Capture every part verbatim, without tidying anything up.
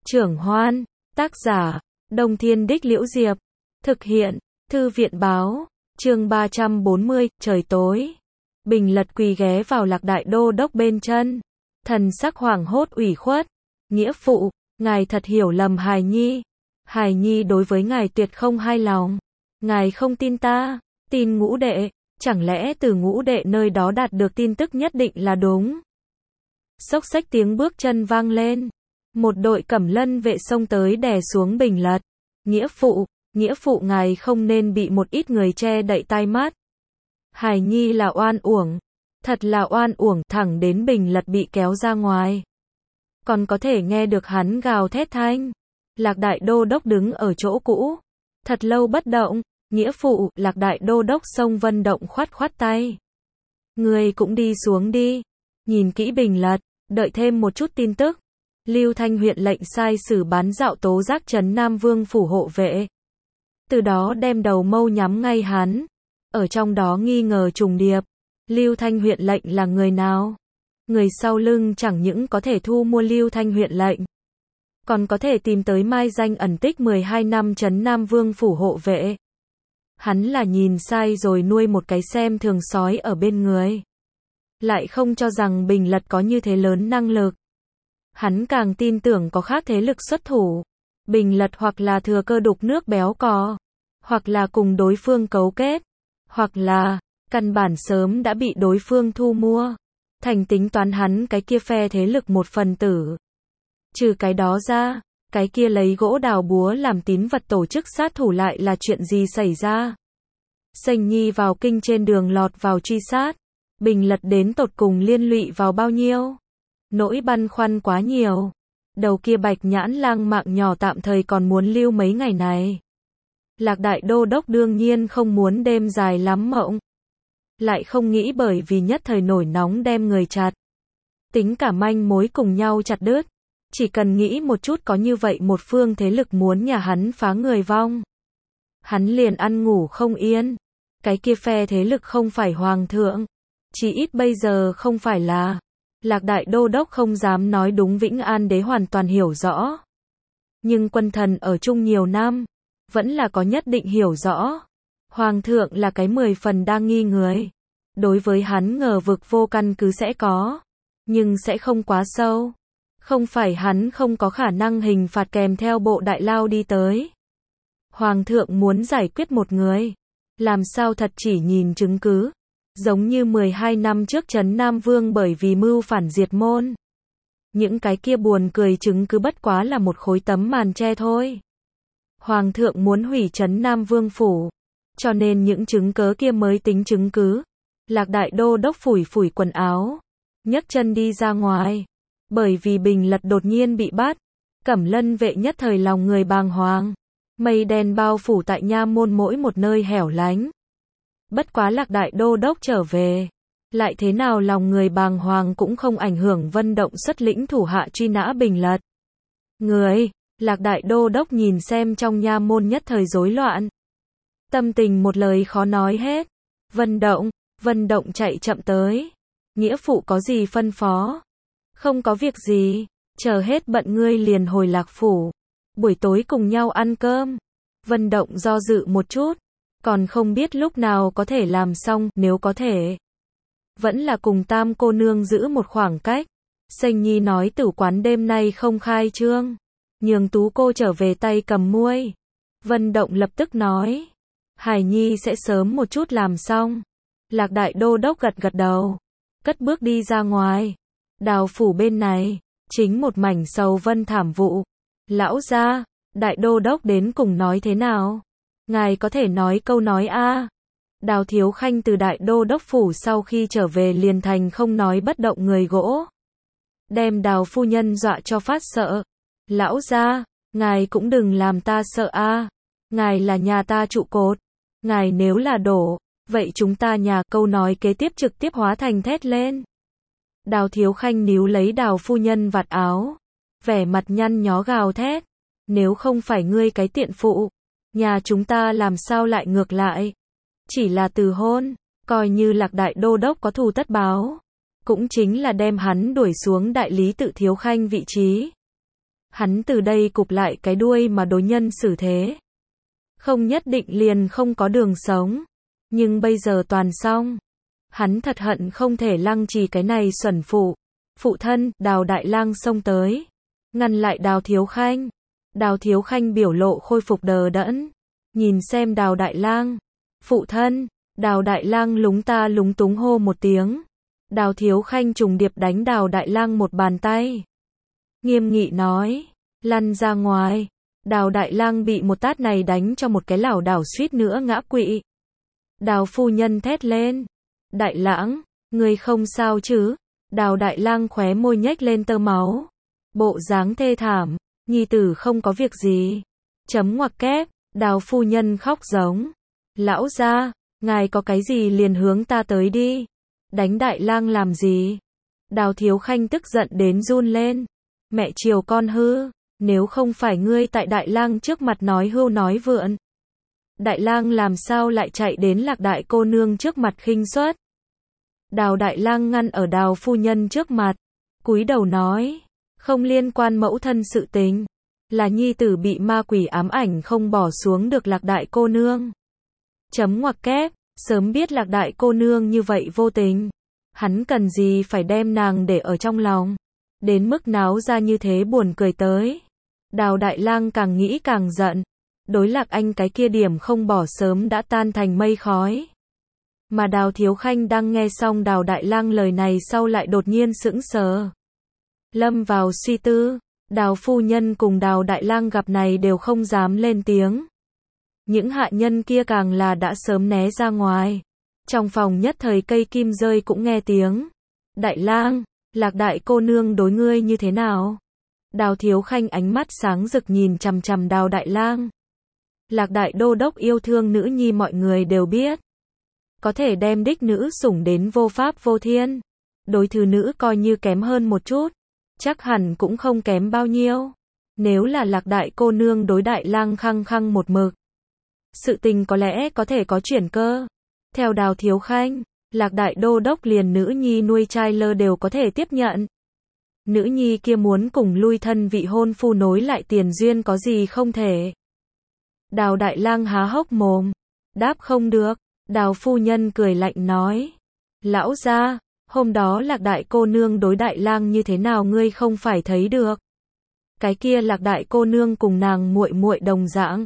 Trưởng Hoan, tác giả, Đông Thiên Đích Liễu Diệp, thực hiện, Thư viện Báo, chương ba trăm bốn mươi, trời tối. Bình Lật quỳ ghé vào Lạc Đại Đô Đốc bên chân, thần sắc hoảng hốt ủy khuất, nghĩa phụ, ngài thật hiểu lầm hài nhi, hài nhi đối với ngài tuyệt không hài lòng, ngài không tin ta, tin ngũ đệ, chẳng lẽ từ ngũ đệ nơi đó đạt được tin tức nhất định là đúng. Xốc xách tiếng bước chân vang lên, một đội cẩm lân vệ xông tới đè xuống Bình Lật. Nghĩa phụ, nghĩa phụ ngài không nên bị một ít người che đậy tai mắt. Hài nhi là oan uổng, thật là oan uổng, thẳng đến Bình Lật bị kéo ra ngoài. Còn có thể nghe được hắn gào thét thanh. Lạc Đại Đô Đốc đứng ở chỗ cũ, thật lâu bất động. Nghĩa phụ, Lạc Đại Đô Đốc xông Vân Động khoát khoát tay. Người cũng đi xuống đi, nhìn kỹ Bình Lật, đợi thêm một chút tin tức. Lưu Thanh huyện lệnh sai sử bán dạo tố giác trấn Nam Vương phủ hộ vệ. Từ đó đem đầu mâu nhắm ngay hắn. Ở trong đó nghi ngờ trùng điệp. Lưu Thanh huyện lệnh là người nào? Người sau lưng chẳng những có thể thu mua Lưu Thanh huyện lệnh, còn có thể tìm tới mai danh ẩn tích mười hai năm trấn Nam Vương phủ hộ vệ. Hắn là nhìn sai rồi nuôi một cái xem thường sói ở bên người. Lại không cho rằng Bình Lật có như thế lớn năng lực. Hắn càng tin tưởng có khác thế lực xuất thủ. Bình Lật hoặc là thừa cơ đục nước béo cò, hoặc là cùng đối phương cấu kết, hoặc là căn bản sớm đã bị đối phương thu mua, thành tính toán hắn cái kia phe thế lực một phần tử. Trừ cái đó ra, cái kia lấy gỗ đào búa làm tín vật tổ chức sát thủ lại là chuyện gì xảy ra? Sành Nhi vào kinh trên đường lọt vào truy sát, Bình Lật đến tột cùng liên lụy vào bao nhiêu? Nỗi băn khoăn quá nhiều. Đầu kia Bạch Nhãn Lang mạng nhỏ tạm thời còn muốn lưu mấy ngày này. Lạc Đại Đô Đốc đương nhiên không muốn đêm dài lắm mộng. Lại không nghĩ bởi vì nhất thời nổi nóng đem người chặt. Tính cả manh mối cùng nhau chặt đứt. Chỉ cần nghĩ một chút có như vậy một phương thế lực muốn nhà hắn phá người vong. Hắn liền ăn ngủ không yên. Cái kia phe thế lực không phải hoàng thượng. Chỉ ít bây giờ không phải là. Lạc Đại Đô Đốc không dám nói đúng Vĩnh An Đế hoàn toàn hiểu rõ. Nhưng quân thần ở chung nhiều năm, vẫn là có nhất định hiểu rõ. Hoàng thượng là cái mười phần đang nghi người. Đối với hắn ngờ vực vô căn cứ sẽ có, nhưng sẽ không quá sâu. Không phải hắn không có khả năng hình phạt kèm theo bộ đại lao đi tới. Hoàng thượng muốn giải quyết một người, làm sao thật chỉ nhìn chứng cứ. Giống như mười hai năm trước trấn Nam Vương bởi vì mưu phản diệt môn. Những cái kia buồn cười chứng cứ bất quá là một khối tấm màn che thôi. Hoàng thượng muốn hủy trấn Nam Vương phủ, cho nên những chứng cớ kia mới tính chứng cứ. Lạc Đại Đô Đốc phủi phủi quần áo, nhấc chân đi ra ngoài. Bởi vì Bình Lật đột nhiên bị bắt, Cẩm Lân vệ nhất thời lòng người bàng hoàng. Mây đen bao phủ tại nha môn mỗi một nơi hẻo lánh. Bất quá Lạc Đại Đô Đốc trở về, lại thế nào lòng người bàng hoàng cũng không ảnh hưởng Vân Động xuất lĩnh thủ hạ truy nã Bình Lật. Người, Lạc Đại Đô Đốc nhìn xem trong nha môn nhất thời rối loạn. Tâm tình một lời khó nói hết. Vân Động, Vân Động chạy chậm tới. Nghĩa phụ có gì phân phó? Không có việc gì, chờ hết bận ngươi liền hồi Lạc phủ. Buổi tối cùng nhau ăn cơm. Vân Động do dự một chút. Còn không biết lúc nào có thể làm xong, nếu có thể. Vẫn là cùng Tam cô nương giữ một khoảng cách. Sành Nhi nói tử quán đêm nay không khai trương. Nhường Tú cô trở về tay cầm muôi. Vân Động lập tức nói. Hải Nhi sẽ sớm một chút làm xong. Lạc Đại Đô Đốc gật gật đầu. Cất bước đi ra ngoài. Đào phủ bên này, chính một mảnh sầu vân thảm vụ. Lão gia, Đại Đô Đốc đến cùng nói thế nào? Ngài có thể nói câu nói a à. Đào Thiếu Khanh từ Đại Đô Đốc phủ sau khi trở về liền thành không nói bất động người gỗ. Đem Đào phu nhân dọa cho phát sợ. Lão gia, ngài cũng đừng làm ta sợ a à. Ngài là nhà ta trụ cột. Ngài nếu là đổ, vậy chúng ta nhà, câu nói kế tiếp trực tiếp hóa thành thét lên. Đào Thiếu Khanh níu lấy Đào phu nhân vạt áo, vẻ mặt nhăn nhó gào thét. Nếu không phải ngươi cái tiện phụ, nhà chúng ta làm sao lại ngược lại? Chỉ là từ hôn, coi như Lạc Đại Đô Đốc có thù tất báo, cũng chính là đem hắn đuổi xuống đại lý tự Thiếu Khanh vị trí. Hắn từ đây cụp lại cái đuôi mà đối nhân xử thế. Không nhất định liền không có đường sống. Nhưng bây giờ toàn xong. Hắn thật hận không thể lăng trì cái này xuẩn phụ. Phụ thân, Đào Đại Lang xông tới. Ngăn lại Đào Thiếu Khanh. Đào Thiếu Khanh biểu lộ khôi phục đờ đẫn. Nhìn xem Đào Đại Lang. Phụ thân, Đào Đại Lang lúng ta lúng túng hô một tiếng. Đào Thiếu Khanh trùng điệp đánh Đào Đại Lang một bàn tay. Nghiêm nghị nói, lăn ra ngoài. Đào Đại Lang bị một tát này đánh cho một cái lảo đảo suýt nữa ngã quỵ. Đào phu nhân thét lên. Đại Lãng, ngươi không sao chứ? Đào Đại Lang khóe môi nhếch lên tơ máu. Bộ dáng thê thảm, nhi tử không có việc gì. Chấm ngoặc kép, Đào phu nhân khóc giống. Lão gia, ngài có cái gì liền hướng ta tới đi. Đánh Đại Lang làm gì? Đào Thiếu Khanh tức giận đến run lên. Mẹ chiều con hư, nếu không phải ngươi tại Đại Lang trước mặt nói hưu nói vượn. Đại Lang làm sao lại chạy đến Lạc đại cô nương trước mặt khinh suất. Đào Đại Lang ngăn ở Đào phu nhân trước mặt, cúi đầu nói, không liên quan mẫu thân sự tình, là nhi tử bị ma quỷ ám ảnh không bỏ xuống được Lạc đại cô nương. Chấm ngoặc kép, sớm biết Lạc đại cô nương như vậy vô tình, hắn cần gì phải đem nàng để ở trong lòng, đến mức náo ra như thế buồn cười tới. Đào Đại Lang càng nghĩ càng giận, đối Lạc Anh cái kia điểm không bỏ sớm đã tan thành mây khói. Mà Đào Thiếu Khanh đang nghe xong Đào Đại Lang lời này sau lại đột nhiên sững sờ. Lâm vào suy tư, Đào phu nhân cùng Đào Đại Lang gặp này đều không dám lên tiếng. Những hạ nhân kia càng là đã sớm né ra ngoài. Trong phòng nhất thời cây kim rơi cũng nghe tiếng. Đại Lang, Lạc đại cô nương đối ngươi như thế nào? Đào Thiếu Khanh ánh mắt sáng rực nhìn chằm chằm Đào Đại Lang. Lạc đại đô đốc yêu thương nữ nhi mọi người đều biết. Có thể đem đích nữ sủng đến vô pháp vô thiên. Đối thứ nữ coi như kém hơn một chút. Chắc hẳn cũng không kém bao nhiêu. Nếu là Lạc đại cô nương đối Đại Lang khăng khăng một mực. Sự tình có lẽ có thể có chuyển cơ. Theo Đào Thiếu Khanh, Lạc đại đô đốc liền nữ nhi nuôi trai lơ đều có thể tiếp nhận. Nữ nhi kia muốn cùng lui thân vị hôn phu nối lại tiền duyên có gì không thể. Đào Đại Lang há hốc mồm. Đáp không được. Đào phu nhân cười lạnh nói. Lão gia, hôm đó Lạc đại cô nương đối Đại Lang như thế nào ngươi không phải thấy được. Cái kia Lạc đại cô nương cùng nàng muội muội đồng dạng.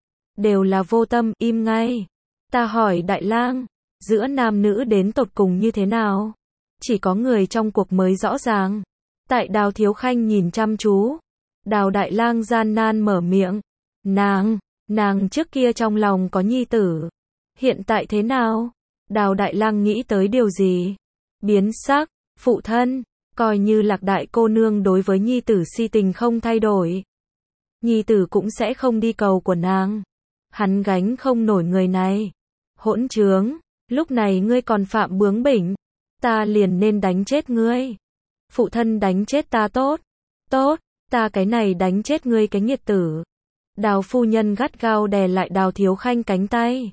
Đều là vô tâm, im ngay. Ta hỏi Đại Lang, giữa nam nữ đến tột cùng như thế nào? Chỉ có người trong cuộc mới rõ ràng. Tại Đào Thiếu Khanh nhìn chăm chú. Đào Đại Lang gian nan mở miệng. Nàng, nàng trước kia trong lòng có nhi tử. Hiện tại thế nào? Đào Đại Lang nghĩ tới điều gì? Biến sắc, phụ thân, coi như Lạc đại cô nương đối với nhi tử si tình không thay đổi. Nhi tử cũng sẽ không đi cầu của nàng. Hắn gánh không nổi người này. Hỗn trướng, lúc này ngươi còn phạm bướng bỉnh. Ta liền nên đánh chết ngươi. Phụ thân đánh chết ta tốt. Tốt, ta cái này đánh chết ngươi cái nghiệt tử. Đào phu nhân gắt gao đè lại Đào Thiếu Khanh cánh tay.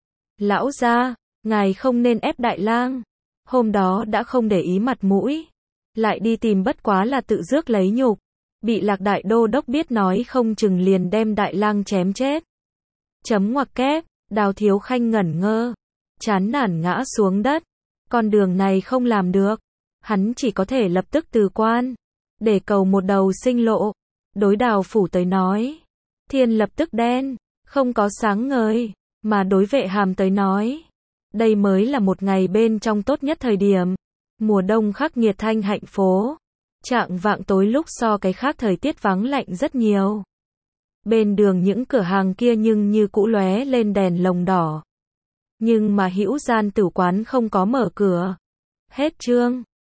Lão gia, ngài không nên ép Đại Lang. Hôm đó đã không để ý mặt mũi. Lại đi tìm bất quá là tự rước lấy nhục. Bị Lạc đại đô đốc biết nói không chừng liền đem Đại Lang chém chết. Chấm ngoặc kép, Đào Thiếu Khanh ngẩn ngơ. Chán nản ngã xuống đất. Con đường này không làm được. Hắn chỉ có thể lập tức từ quan. Để cầu một đầu sinh lộ. Đối Đào phủ tới nói. Thiên lập tức đen. Không có sáng ngời. Mà đối Vệ Hàm tới nói. Đây mới là một ngày bên trong tốt nhất thời điểm. Mùa đông khắc nghiệt thanh hạnh phố. Trạng vạng tối lúc so cái khác thời tiết vắng lạnh rất nhiều. Bên đường những cửa hàng kia nhưng như cũ lóe lên đèn lồng đỏ. Nhưng mà Hữu Gian tử quán không có mở cửa. Hết chương.